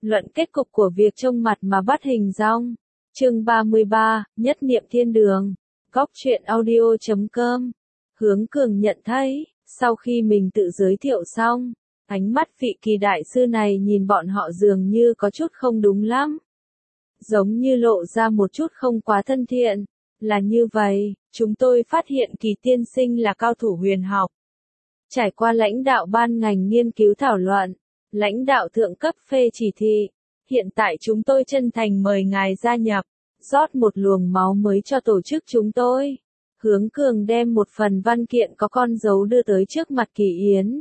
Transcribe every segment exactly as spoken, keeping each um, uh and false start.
Luận kết cục của việc trông mặt mà bắt hình dong. Chương ba mươi ba, Nhất niệm thiên đường. Góc truyện audio chấm com. Hướng Cường nhận thấy, sau khi mình tự giới thiệu xong, ánh mắt vị Kỳ đại sư này nhìn bọn họ dường như có chút không đúng lắm. Giống như lộ ra một chút không quá thân thiện. Là như vậy, chúng tôi phát hiện Kỳ tiên sinh là cao thủ huyền học. Trải qua lãnh đạo ban ngành nghiên cứu thảo luận, lãnh đạo thượng cấp phê chỉ thị, hiện tại chúng tôi chân thành mời ngài gia nhập, rót một luồng máu mới cho tổ chức chúng tôi. Hướng Cường đem một phần văn kiện có con dấu đưa tới trước mặt Kỳ Yến.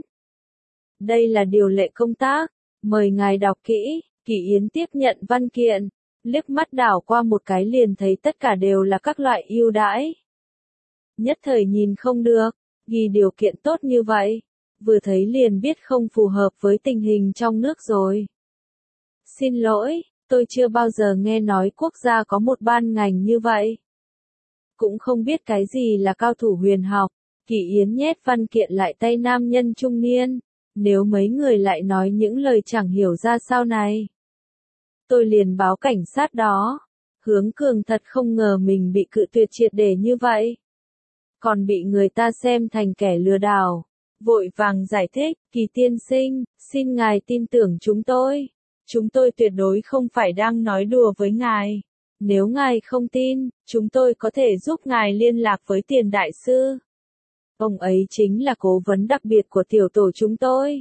Đây là điều lệ công tác, mời ngài đọc kỹ. Kỳ Yến tiếp nhận văn kiện, liếc mắt đảo qua một cái liền thấy tất cả đều là các loại ưu đãi. Nhất thời nhìn không được, ghi điều kiện tốt như vậy, vừa thấy liền biết không phù hợp với tình hình trong nước rồi. Xin lỗi, tôi chưa bao giờ nghe nói quốc gia có một ban ngành như vậy. Cũng không biết cái gì là cao thủ huyền học. Kỳ Yến nhét văn kiện lại tay nam nhân trung niên. Nếu mấy người lại nói những lời chẳng hiểu ra sao này, tôi liền báo cảnh sát đó. Hướng Cường thật không ngờ mình bị cự tuyệt triệt để như vậy, còn bị người ta xem thành kẻ lừa đảo. Vội vàng giải thích, Kỳ tiên sinh, xin ngài tin tưởng chúng tôi. Chúng tôi tuyệt đối không phải đang nói đùa với ngài. Nếu ngài không tin, chúng tôi có thể giúp ngài liên lạc với Tiền đại sư. Ông ấy chính là cố vấn đặc biệt của tiểu tổ chúng tôi,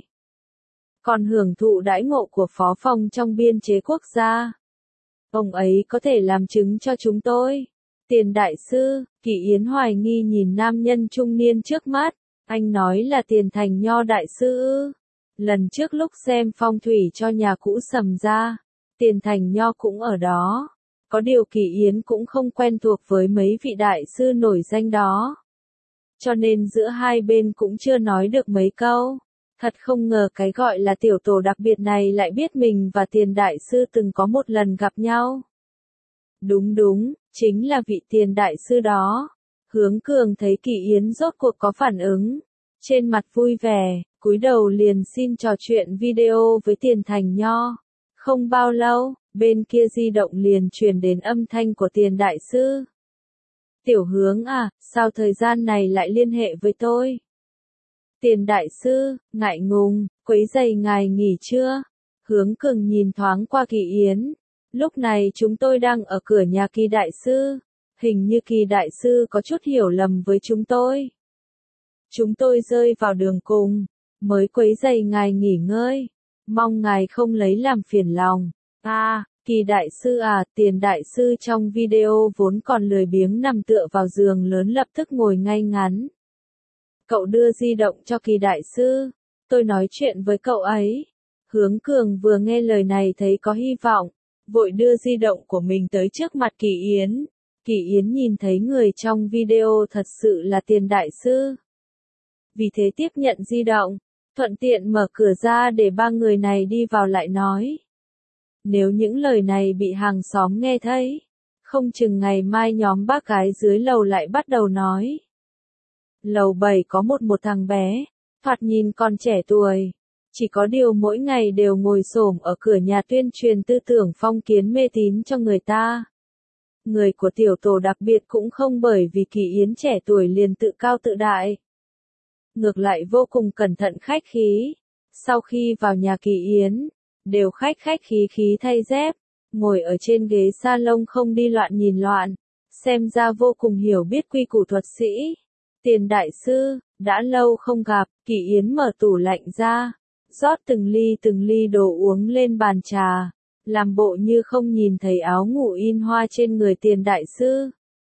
còn hưởng thụ đãi ngộ của phó phòng trong biên chế quốc gia. Ông ấy có thể làm chứng cho chúng tôi. Tiền đại sư, Kỳ Yến hoài nghi nhìn nam nhân trung niên trước mắt. Anh nói là Tiền Thành Nho đại sư ư? Lần trước lúc xem phong thủy cho nhà cũ Sầm gia, Tiền Thành Nho cũng ở đó. Có điều Kỳ Yến cũng không quen thuộc với mấy vị đại sư nổi danh đó, cho nên giữa hai bên cũng chưa nói được mấy câu. Thật không ngờ cái gọi là tiểu tổ đặc biệt này lại biết mình và Tiền đại sư từng có một lần gặp nhau. Đúng đúng, chính là vị Tiền đại sư đó. Hướng Cường thấy Kỳ Yến rốt cuộc có phản ứng, trên mặt vui vẻ, cúi đầu liền xin trò chuyện video với Tiền Thành Nho. Không bao lâu, bên kia di động liền truyền đến âm thanh của Tiền đại sư. Tiểu Hướng à, sao thời gian này lại liên hệ với tôi? Tiền đại sư, ngại ngùng, quấy rầy ngài nghỉ trưa. Hướng Cường nhìn thoáng qua Kỳ Yến. Lúc này chúng tôi đang ở cửa nhà Kỳ đại sư. Hình như Kỳ đại sư có chút hiểu lầm với chúng tôi. Chúng tôi rơi vào đường cùng, mới quấy rầy ngài nghỉ ngơi. Mong ngài không lấy làm phiền lòng. À, Kỳ đại sư à, Tiền đại sư trong video vốn còn lười biếng nằm tựa vào giường lớn lập tức ngồi ngay ngắn. Cậu đưa di động cho Kỳ đại sư, tôi nói chuyện với cậu ấy. Hướng Cường vừa nghe lời này thấy có hy vọng, vội đưa di động của mình tới trước mặt Kỳ Yến. Kỳ Yến nhìn thấy người trong video thật sự là Tiền đại sư, vì thế tiếp nhận di động, thuận tiện mở cửa ra để ba người này đi vào lại nói. Nếu những lời này bị hàng xóm nghe thấy, không chừng ngày mai nhóm bác gái dưới lầu lại bắt đầu nói. Lầu bảy có một một thằng bé, thoạt nhìn còn trẻ tuổi, chỉ có điều mỗi ngày đều ngồi xổm ở cửa nhà tuyên truyền tư tưởng phong kiến mê tín cho người ta. Người của tiểu tổ đặc biệt cũng không bởi vì Kỳ Yến trẻ tuổi liền tự cao tự đại. Ngược lại vô cùng cẩn thận khách khí. Sau khi vào nhà Kỳ Yến, đều khách khách khí khí thay dép, ngồi ở trên ghế salon không đi loạn nhìn loạn, xem ra vô cùng hiểu biết quy củ thuật sĩ. Tiền đại sư, đã lâu không gặp. Kỳ Yến mở tủ lạnh ra, rót từng ly từng ly đồ uống lên bàn trà, làm bộ như không nhìn thấy áo ngủ in hoa trên người Tiền đại sư.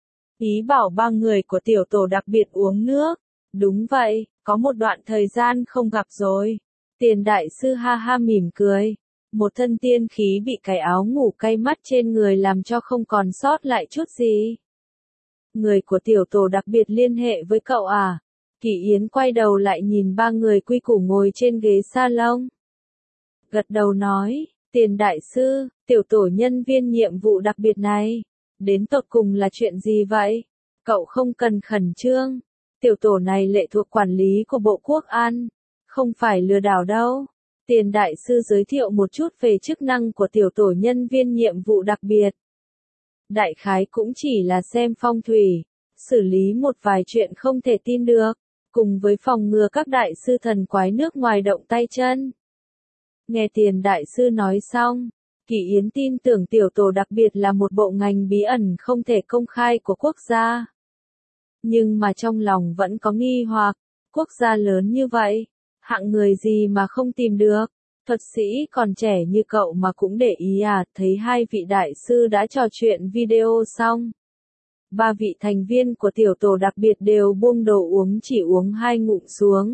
Ý bảo ba người của tiểu tổ đặc biệt uống nước. Đúng vậy, có một đoạn thời gian không gặp rồi. Tiền đại sư ha ha mỉm cười. Một thân tiên khí bị cái áo ngủ cay mắt trên người làm cho không còn sót lại chút gì. Người của tiểu tổ đặc biệt liên hệ với cậu à? Kỳ Yến quay đầu lại nhìn ba người quy củ ngồi trên ghế salon. Gật đầu nói, Tiền đại sư, tiểu tổ nhân viên nhiệm vụ đặc biệt này, đến tột cùng là chuyện gì vậy? Cậu không cần khẩn trương. Tiểu tổ này lệ thuộc quản lý của Bộ Quốc an, không phải lừa đảo đâu. Tiền đại sư giới thiệu một chút về chức năng của tiểu tổ nhân viên nhiệm vụ đặc biệt. Đại khái cũng chỉ là xem phong thủy, xử lý một vài chuyện không thể tin được, cùng với phòng ngừa các đại sư thần quái nước ngoài động tay chân. Nghe tiền đại sư nói xong, Kỳ Yến tin tưởng tiểu tổ đặc biệt là một bộ ngành bí ẩn không thể công khai của quốc gia. Nhưng mà trong lòng vẫn có nghi hoặc, quốc gia lớn như vậy, hạng người gì mà không tìm được, thuật sĩ còn trẻ như cậu mà cũng để ý à. Thấy hai vị đại sư đã trò chuyện video xong. Ba vị thành viên của tiểu tổ đặc biệt đều buông đồ uống chỉ uống hai ngụm xuống.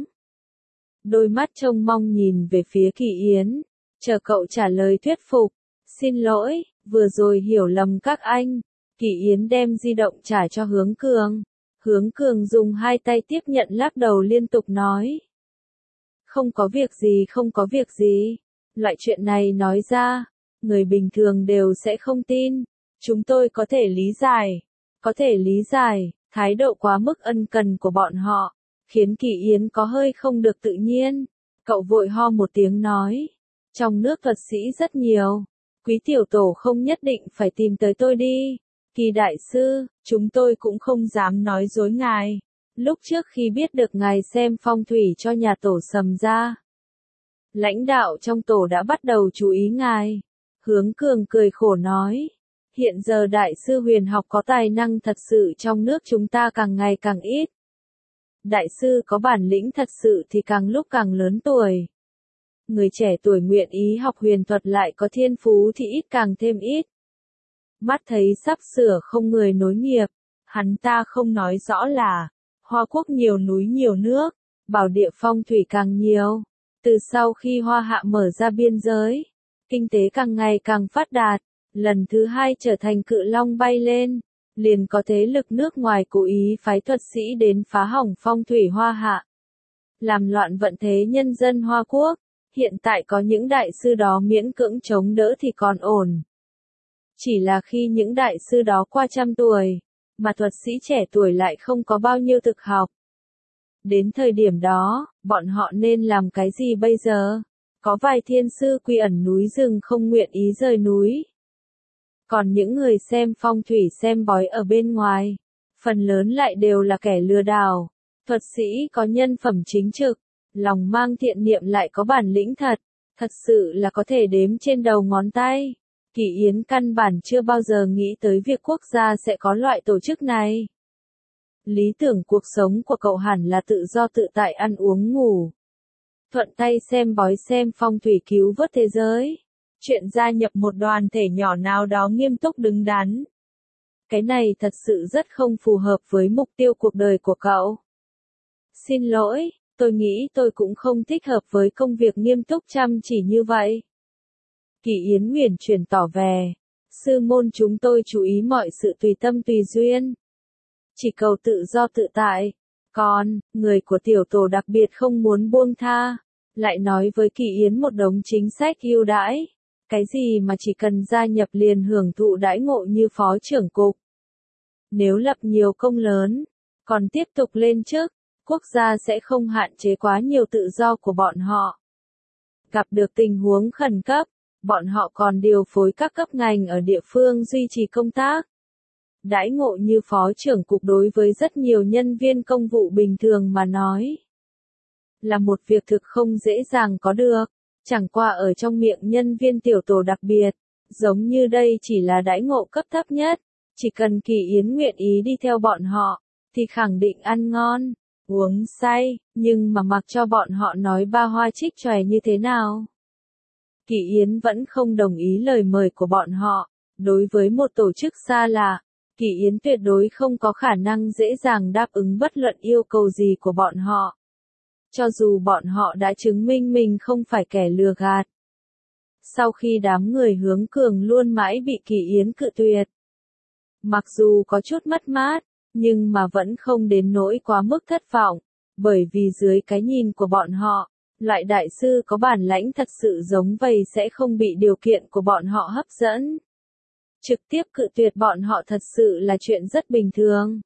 Đôi mắt trông mong nhìn về phía Kỳ Yến, chờ cậu trả lời thuyết phục. Xin lỗi, vừa rồi hiểu lầm các anh. Kỳ Yến đem di động trả cho Hướng Cường. Hướng Cường dùng hai tay tiếp nhận lắc đầu liên tục nói. Không có việc gì, không có việc gì. Loại chuyện này nói ra, người bình thường đều sẽ không tin. Chúng tôi có thể lý giải. Có thể lý giải, thái độ quá mức ân cần của bọn họ, khiến Kỳ Yến có hơi không được tự nhiên. Cậu vội ho một tiếng nói. Trong nước thuật sĩ rất nhiều. Quý tiểu tổ không nhất định phải tìm tới tôi đi. Kỳ đại sư, chúng tôi cũng không dám nói dối ngài. Lúc trước khi biết được ngài xem phong thủy cho nhà tổ Sầm ra, lãnh đạo trong tổ đã bắt đầu chú ý ngài. Hướng Cường cười khổ nói. Hiện giờ đại sư huyền học có tài năng thật sự trong nước chúng ta càng ngày càng ít. Đại sư có bản lĩnh thật sự thì càng lúc càng lớn tuổi. Người trẻ tuổi nguyện ý học huyền thuật lại có thiên phú thì ít càng thêm ít. Mắt thấy sắp sửa không người nối nghiệp, hắn ta không nói rõ là, Hoa Quốc nhiều núi nhiều nước, bảo địa phong thủy càng nhiều. Từ sau khi Hoa Hạ mở ra biên giới, kinh tế càng ngày càng phát đạt, lần thứ hai trở thành cự long bay lên, liền có thế lực nước ngoài cố ý phái thuật sĩ đến phá hỏng phong thủy Hoa Hạ, làm loạn vận thế nhân dân Hoa Quốc. Hiện tại có những đại sư đó miễn cưỡng chống đỡ thì còn ổn. Chỉ là khi những đại sư đó qua trăm tuổi, mà thuật sĩ trẻ tuổi lại không có bao nhiêu thực học. Đến thời điểm đó, bọn họ nên làm cái gì bây giờ? Có vài thiên sư quy ẩn núi rừng không nguyện ý rời núi. Còn những người xem phong thủy xem bói ở bên ngoài, phần lớn lại đều là kẻ lừa đảo. Thuật sĩ có nhân phẩm chính trực, lòng mang thiện niệm lại có bản lĩnh thật, thật sự là có thể đếm trên đầu ngón tay. Kỳ Yến căn bản chưa bao giờ nghĩ tới việc quốc gia sẽ có loại tổ chức này. Lý tưởng cuộc sống của cậu hẳn là tự do tự tại ăn uống ngủ. Thuận tay xem bói xem phong thủy cứu vớt thế giới. Chuyện gia nhập một đoàn thể nhỏ nào đó nghiêm túc đứng đắn. Cái này thật sự rất không phù hợp với mục tiêu cuộc đời của cậu. Xin lỗi, tôi nghĩ tôi cũng không thích hợp với công việc nghiêm túc chăm chỉ như vậy. Kỳ Yến Huyền chuyển tỏ vẻ, sư môn chúng tôi chú ý mọi sự tùy tâm tùy duyên. Chỉ cầu tự do tự tại. Còn, người của tiểu tổ đặc biệt không muốn buông tha, lại nói với Kỳ Yến một đống chính sách ưu đãi. Cái gì mà chỉ cần gia nhập liền hưởng thụ đãi ngộ như phó trưởng cục. Nếu lập nhiều công lớn, còn tiếp tục lên chức, quốc gia sẽ không hạn chế quá nhiều tự do của bọn họ. Gặp được tình huống khẩn cấp, bọn họ còn điều phối các cấp ngành ở địa phương duy trì công tác. Đãi ngộ như phó trưởng cục đối với rất nhiều nhân viên công vụ bình thường mà nói, là một việc thực không dễ dàng có được. Chẳng qua ở trong miệng nhân viên tiểu tổ đặc biệt, giống như đây chỉ là đãi ngộ cấp thấp nhất. Chỉ cần Kỳ Yến nguyện ý đi theo bọn họ, thì khẳng định ăn ngon, uống say, nhưng mà mặc cho bọn họ nói ba hoa trích chòe như thế nào. Kỳ Yến vẫn không đồng ý lời mời của bọn họ. Đối với một tổ chức xa lạ, Kỳ Yến tuyệt đối không có khả năng dễ dàng đáp ứng bất luận yêu cầu gì của bọn họ. Cho dù bọn họ đã chứng minh mình không phải kẻ lừa gạt. Sau khi đám người Hướng Cường luôn mãi bị Kỳ Yến cự tuyệt, mặc dù có chút mất mát, nhưng mà vẫn không đến nỗi quá mức thất vọng, bởi vì dưới cái nhìn của bọn họ, loại đại sư có bản lãnh thật sự giống vậy sẽ không bị điều kiện của bọn họ hấp dẫn. Trực tiếp cự tuyệt bọn họ thật sự là chuyện rất bình thường.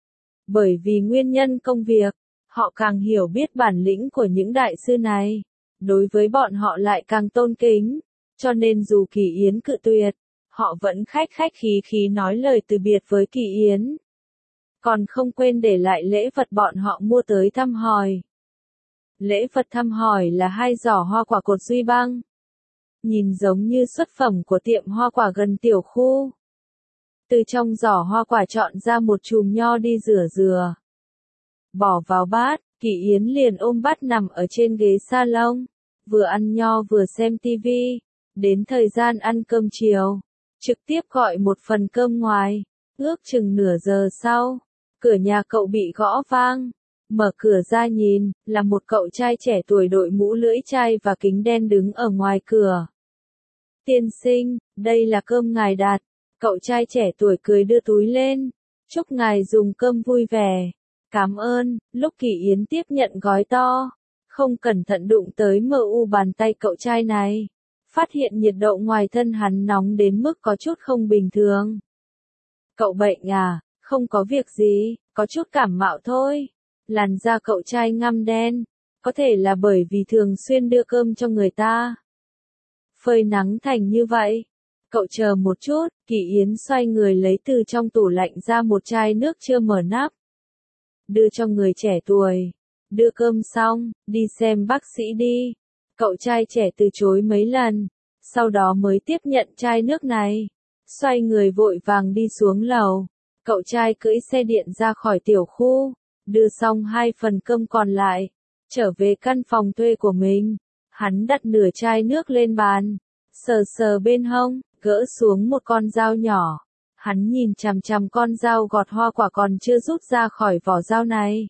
Bởi vì nguyên nhân công việc, họ càng hiểu biết bản lĩnh của những đại sư này. đối với bọn họ lại càng tôn kính, cho nên dù Kỳ Yến cự tuyệt, họ vẫn khách khách khí khí nói lời từ biệt với Kỳ Yến. Còn không quên để lại lễ vật bọn họ mua tới thăm hỏi. Lễ vật thăm hỏi là hai giỏ hoa quả cột Duy Băng. Nhìn giống như xuất phẩm của tiệm hoa quả gần tiểu khu. Từ trong giỏ hoa quả chọn ra một chùm nho đi rửa dừa. Bỏ vào bát, Kỳ Yến liền ôm bát nằm ở trên ghế salon. Vừa ăn nho vừa xem tivi. Đến thời gian ăn cơm chiều, trực tiếp gọi một phần cơm ngoài. Ước chừng nửa giờ sau, cửa nhà cậu bị gõ vang. Mở cửa ra nhìn, là một cậu trai trẻ tuổi đội mũ lưỡi chai và kính đen đứng ở ngoài cửa. Tiên sinh, đây là cơm ngài đặt. Cậu trai trẻ tuổi cười đưa túi lên. Chúc ngài dùng cơm vui vẻ. Cảm ơn. Lúc Kỳ Yến tiếp nhận gói to, không cẩn thận đụng tới mờ u bàn tay cậu trai này. Phát hiện nhiệt độ ngoài thân hắn nóng đến mức có chút không bình thường. Cậu bệnh à? Không có việc gì, có chút cảm mạo thôi. Làn da cậu trai ngăm đen, có thể là bởi vì thường xuyên đưa cơm cho người ta. Phơi nắng thành như vậy. Cậu chờ một chút, Kỳ Yến xoay người lấy từ trong tủ lạnh ra một chai nước chưa mở nắp. Đưa cho người trẻ tuổi. Đưa cơm xong, đi xem bác sĩ đi. Cậu trai trẻ từ chối mấy lần, sau đó mới tiếp nhận chai nước này. Xoay người vội vàng đi xuống lầu. Cậu trai cưỡi xe điện ra khỏi tiểu khu, đưa xong hai phần cơm còn lại, trở về căn phòng thuê của mình. Hắn đặt nửa chai nước lên bàn, sờ sờ bên hông, gỡ xuống một con dao nhỏ. Hắn nhìn chằm chằm con dao gọt hoa quả còn chưa rút ra khỏi vỏ dao này.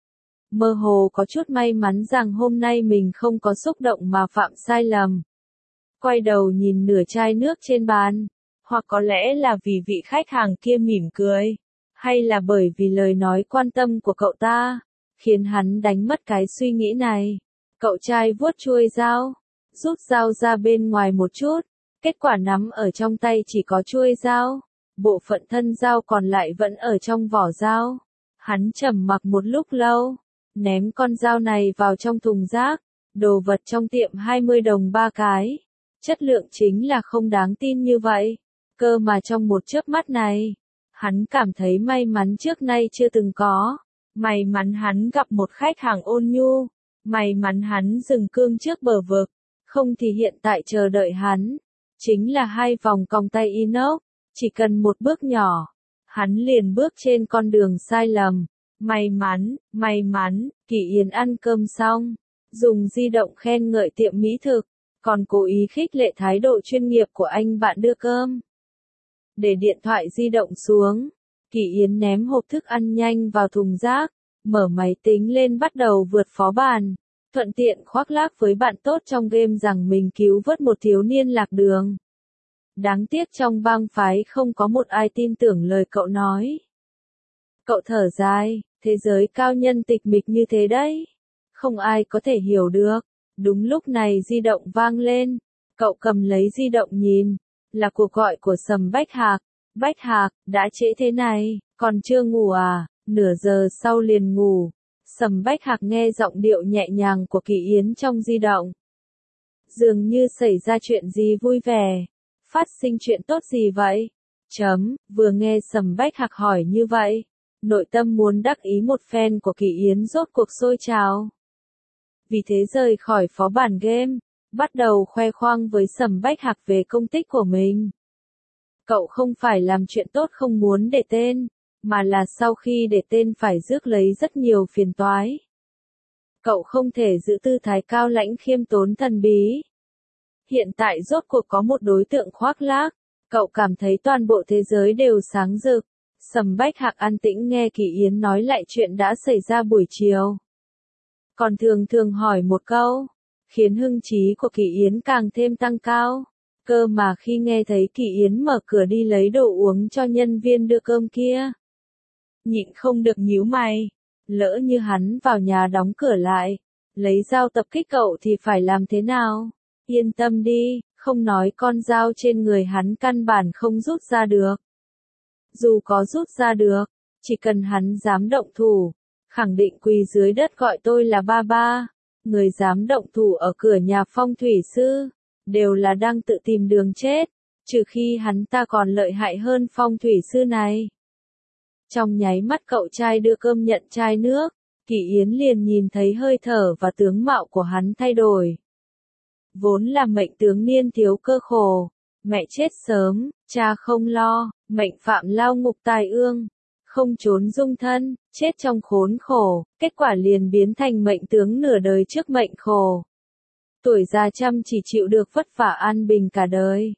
Mơ hồ có chút may mắn rằng hôm nay mình không có xúc động mà phạm sai lầm. Quay đầu nhìn nửa chai nước trên bàn, hoặc có lẽ là vì vị khách hàng kia mỉm cười, hay là bởi vì lời nói quan tâm của cậu ta, khiến hắn đánh mất cái suy nghĩ này. Cậu trai vuốt chuôi dao, rút dao ra bên ngoài một chút, kết quả nắm ở trong tay chỉ có chuôi dao, bộ phận thân dao còn lại vẫn ở trong vỏ dao. Hắn trầm mặc một lúc lâu, ném con dao này vào trong thùng rác, đồ vật trong tiệm hai mươi đồng ba cái. Chất lượng chính là không đáng tin như vậy. Cơ mà trong một chớp mắt này, hắn cảm thấy may mắn trước nay chưa từng có. May mắn hắn gặp một khách hàng ôn nhu. May mắn hắn dừng cương trước bờ vực. Không thì hiện tại chờ đợi hắn chính là hai vòng còng tay inox. Chỉ cần một bước nhỏ, hắn liền bước trên con đường sai lầm. May mắn, may mắn, Kỳ Yến ăn cơm xong, dùng di động khen ngợi tiệm mỹ thực, còn cố ý khích lệ thái độ chuyên nghiệp của anh bạn đưa cơm. Để điện thoại di động xuống, Kỳ Yến ném hộp thức ăn nhanh vào thùng rác, mở máy tính lên bắt đầu vượt phó bản, thuận tiện khoác lác với bạn tốt trong game rằng mình cứu vớt một thiếu niên lạc đường. Đáng tiếc trong bang phái không có một ai tin tưởng lời cậu nói. Cậu thở dài, thế giới cao nhân tịch mịch như thế đấy. Không ai có thể hiểu được. Đúng lúc này di động vang lên. Cậu cầm lấy di động nhìn. Là cuộc gọi của Sầm Bách Hạc. Bách Hạc, đã trễ thế này, còn chưa ngủ à? Nửa giờ sau liền ngủ. Sầm Bách Hạc nghe giọng điệu nhẹ nhàng của Kỳ Yến trong di động. Dường như xảy ra chuyện gì vui vẻ. Phát sinh chuyện tốt gì vậy? Chấm, vừa nghe Sầm Bách Hạc hỏi như vậy. Nội tâm muốn đắc ý một phen của Kỳ Yến rốt cuộc sôi trào. Vì thế rời khỏi phó bản game, bắt đầu khoe khoang với Sầm Bách Hạc về công tích của mình. Cậu không phải làm chuyện tốt không muốn để tên, mà là sau khi để tên phải rước lấy rất nhiều phiền toái. Cậu không thể giữ tư thái cao lãnh khiêm tốn thần bí. Hiện tại rốt cuộc có một đối tượng khoác lác, cậu cảm thấy toàn bộ thế giới đều sáng rực. Sầm Bách Hạc an tĩnh nghe Kỳ Yến nói lại chuyện đã xảy ra buổi chiều. Còn thường thường hỏi một câu, khiến hưng trí của Kỳ Yến càng thêm tăng cao. Cơ mà khi nghe thấy Kỳ Yến mở cửa đi lấy đồ uống cho nhân viên đưa cơm kia, nhịn không được nhíu mày. Lỡ như hắn vào nhà đóng cửa lại, lấy dao tập kích cậu thì phải làm thế nào? Yên tâm đi, không nói con dao trên người hắn căn bản không rút ra được. Dù có rút ra được, chỉ cần hắn dám động thủ, khẳng định quỳ dưới đất gọi tôi là ba ba. người dám động thủ ở cửa nhà phong thủy sư, đều là đang tự tìm đường chết, trừ khi hắn ta còn lợi hại hơn phong thủy sư này. Trong nháy mắt cậu trai đưa cơm nhận chai nước, Kỳ Yến liền nhìn thấy hơi thở và tướng mạo của hắn thay đổi. Vốn là mệnh tướng niên thiếu cơ khổ, mẹ chết sớm, cha không lo, mệnh phạm lao ngục tai ương, không trốn dung thân, chết trong khốn khổ, kết quả liền biến thành mệnh tướng nửa đời trước mệnh khổ. Tuổi già chăm chỉ chịu được vất vả an bình cả đời.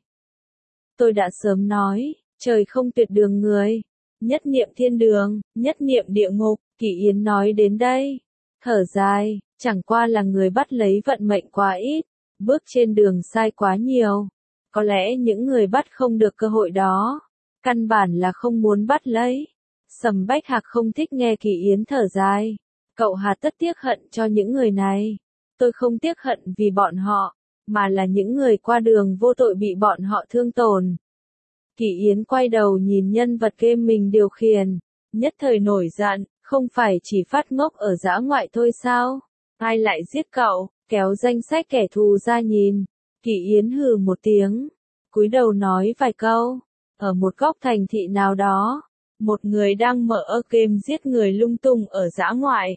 Tôi đã sớm nói, trời không tuyệt đường người, nhất niệm thiên đường, nhất niệm địa ngục. Kỳ Yến nói đến đây, thở dài, chẳng qua là người bắt lấy vận mệnh quá ít, bước trên đường sai quá nhiều. Có lẽ những người bắt không được cơ hội đó, căn bản là không muốn bắt lấy. Sầm Bách Hạc không thích nghe Kỳ Yến thở dài. Cậu hà tất tiếc hận cho những người này. Tôi không tiếc hận vì bọn họ, mà là những người qua đường vô tội bị bọn họ thương tổn. Kỳ Yến quay đầu nhìn nhân vật game mình điều khiển, nhất thời nổi giận, không phải chỉ phát ngốc ở dã ngoại thôi sao? Ai lại giết cậu, kéo danh sách kẻ thù ra nhìn. Kỳ Yến hừ một tiếng, cúi đầu nói vài câu. Ở một góc thành thị nào đó, một người đang mở game giết người lung tung ở dã ngoại.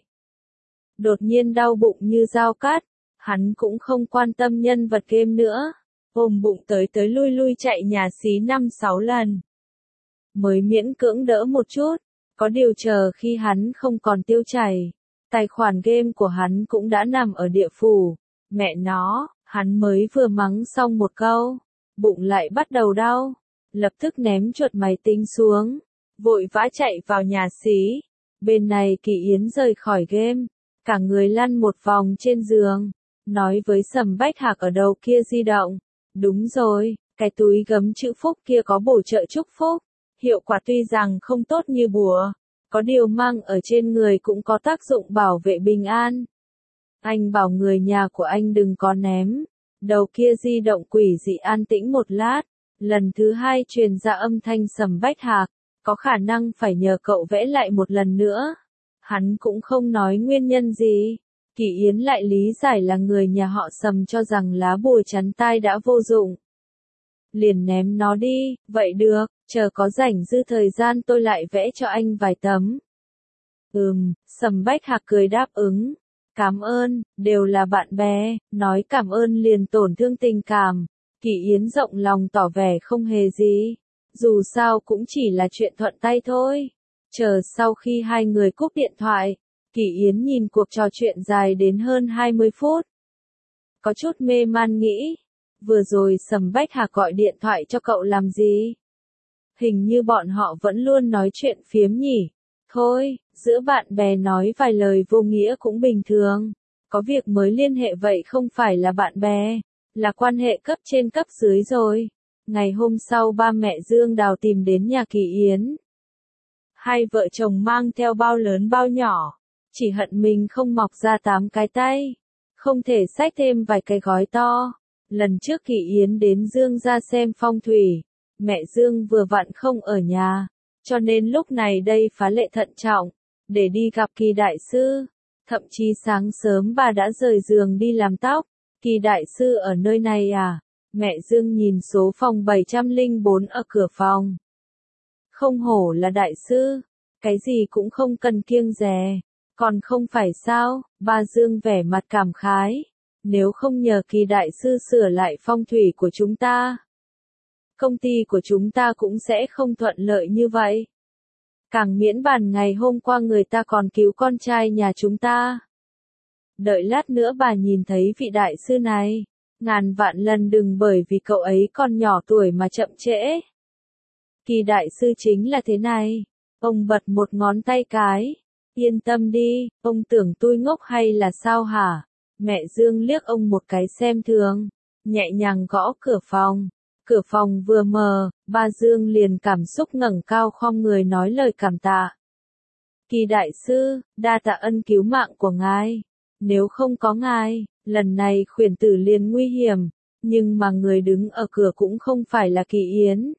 Đột nhiên đau bụng như dao cắt, hắn cũng không quan tâm nhân vật game nữa, ôm bụng tới tới lui lui chạy nhà xí năm sáu lần. Mới miễn cưỡng đỡ một chút, có điều chờ khi hắn không còn tiêu chảy, tài khoản game của hắn cũng đã nằm ở địa phủ. Mẹ nó, hắn mới vừa mắng xong một câu, bụng lại bắt đầu đau, lập tức ném chuột máy tính xuống, vội vã chạy vào nhà xí. Bên này Kỳ Yến rời khỏi game, cả người lăn một vòng trên giường, nói với Sầm Bách Hạc ở đầu kia di động. Đúng rồi, cái túi gấm chữ phúc kia có bổ trợ chúc phúc, hiệu quả tuy rằng không tốt như bùa, có điều mang ở trên người cũng có tác dụng bảo vệ bình an. Anh bảo người nhà của anh đừng có ném. Đầu kia di động quỷ dị an tĩnh một lát, lần thứ hai truyền ra âm thanh Sầm Bách Hạc, có khả năng phải nhờ cậu vẽ lại một lần nữa. Hắn cũng không nói nguyên nhân gì. Kỳ Yến lại lý giải là người nhà họ Sầm cho rằng lá bùa chắn tai đã vô dụng. Liền ném nó đi, vậy được, chờ có rảnh dư thời gian tôi lại vẽ cho anh vài tấm. Ừm, Sầm Bách Hạc cười đáp ứng. Cảm ơn, đều là bạn bè, nói cảm ơn liền tổn thương tình cảm. Kỳ Yến rộng lòng tỏ vẻ không hề gì. Dù sao cũng chỉ là chuyện thuận tay thôi. Chờ sau khi hai người cúp điện thoại, Kỳ Yến nhìn cuộc trò chuyện dài đến hơn hai mươi phút. Có chút mê man nghĩ, vừa rồi Sầm Bách Hạc gọi điện thoại cho cậu làm gì? Hình như bọn họ vẫn luôn nói chuyện phiếm nhỉ. Thôi, giữa bạn bè nói vài lời vô nghĩa cũng bình thường. Có việc mới liên hệ vậy không phải là bạn bè, là quan hệ cấp trên cấp dưới rồi. Ngày hôm sau ba mẹ Dương Đào tìm đến nhà Kỳ Yến. Hai vợ chồng mang theo bao lớn bao nhỏ, chỉ hận mình không mọc ra tám cái tay, không thể xách thêm vài cái gói to. Lần trước Kỳ Yến đến Dương ra xem phong thủy, mẹ Dương vừa vặn không ở nhà, cho nên lúc này đây phá lệ thận trọng, để đi gặp Kỳ đại sư. Thậm chí sáng sớm bà đã rời giường đi làm tóc. Kỳ đại sư ở nơi này à? Mẹ Dương nhìn số phòng bảy trăm lẻ bốn ở cửa phòng. Không hổ là đại sư, cái gì cũng không cần kiêng dè, còn không phải sao? Ba Dương vẻ mặt cảm khái, nếu không nhờ Kỳ đại sư sửa lại phong thủy của chúng ta, công ty của chúng ta cũng sẽ không thuận lợi như vậy. Càng miễn bàn ngày hôm qua người ta còn cứu con trai nhà chúng ta. Đợi lát nữa bà nhìn thấy vị đại sư này, ngàn vạn lần đừng bởi vì cậu ấy còn nhỏ tuổi mà chậm trễ. Kỳ đại sư chính là thế này. Ông bật một ngón tay cái. Yên tâm đi, ông tưởng tôi ngốc hay là sao hả? Mẹ Dương liếc ông một cái xem thường, nhẹ nhàng gõ cửa phòng. Cửa phòng vừa mở, ba Dương liền cảm xúc ngẩng cao khom người nói lời cảm tạ. Kỳ đại sư, đa tạ ân cứu mạng của ngài. Nếu không có ngài, lần này khuyển tử liền nguy hiểm, nhưng mà người đứng ở cửa cũng không phải là Kỳ Yến,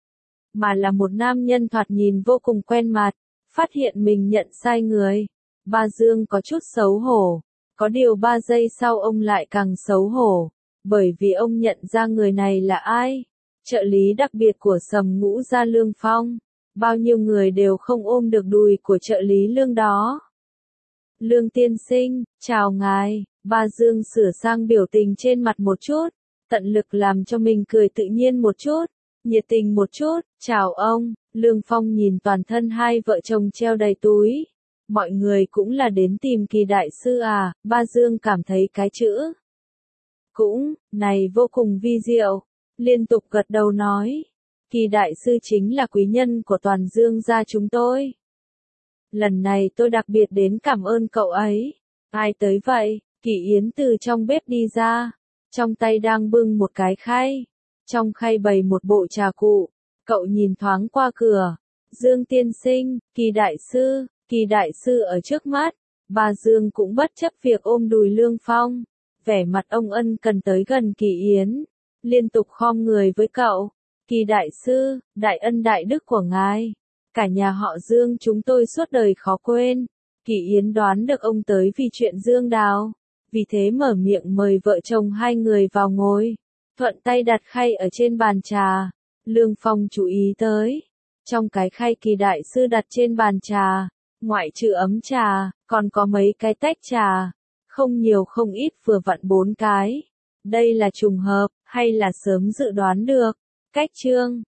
mà là một nam nhân thoạt nhìn vô cùng quen mặt. Phát hiện mình nhận sai người, ba Dương có chút xấu hổ, Có điều ba giây sau ông lại càng xấu hổ, bởi vì ông nhận ra người này là ai. Trợ lý đặc biệt của Sầm Ngũ Gia Lương Phong. Bao nhiêu người đều không ôm được đùi của trợ lý Lương đó. Lương tiên sinh, chào ngài. Ba Dương sửa sang biểu tình trên mặt một chút, tận lực làm cho mình cười tự nhiên một chút, nhiệt tình một chút. Chào ông. Lương Phong nhìn toàn thân hai vợ chồng treo đầy túi. Mọi người cũng là đến tìm Kỳ đại sư à? Ba Dương cảm thấy cái chữ cũng này vô cùng vi diệu, liên tục gật đầu nói. Kỳ đại sư chính là quý nhân của toàn Dương gia chúng tôi. Lần này tôi đặc biệt đến cảm ơn cậu ấy. Ai tới vậy? Kỳ Yến từ trong bếp đi ra, trong tay đang bưng một cái khay, trong khay bày một bộ trà cụ. Cậu nhìn thoáng qua cửa. Dương tiên sinh, Kỳ đại sư, Kỳ đại sư ở trước mắt. Bà Dương cũng bất chấp việc ôm đùi Lương Phong, vẻ mặt ông ân cần tới gần Kỳ Yến, liên tục khom người với cậu. Kỳ đại sư, đại ân đại đức của ngài, cả nhà họ Dương chúng tôi suốt đời khó quên. Kỳ Yến đoán được ông tới vì chuyện Dương Đào, vì thế mở miệng mời vợ chồng hai người vào ngồi, thuận tay đặt khay ở trên bàn trà. Lương Phong chú ý tới, trong cái khay Kỳ đại sư đặt trên bàn trà, ngoại trừ ấm trà, còn có mấy cái tách trà, không nhiều không ít vừa vặn bốn cái. Đây là trùng hợp, hay là sớm dự đoán được? Cách chương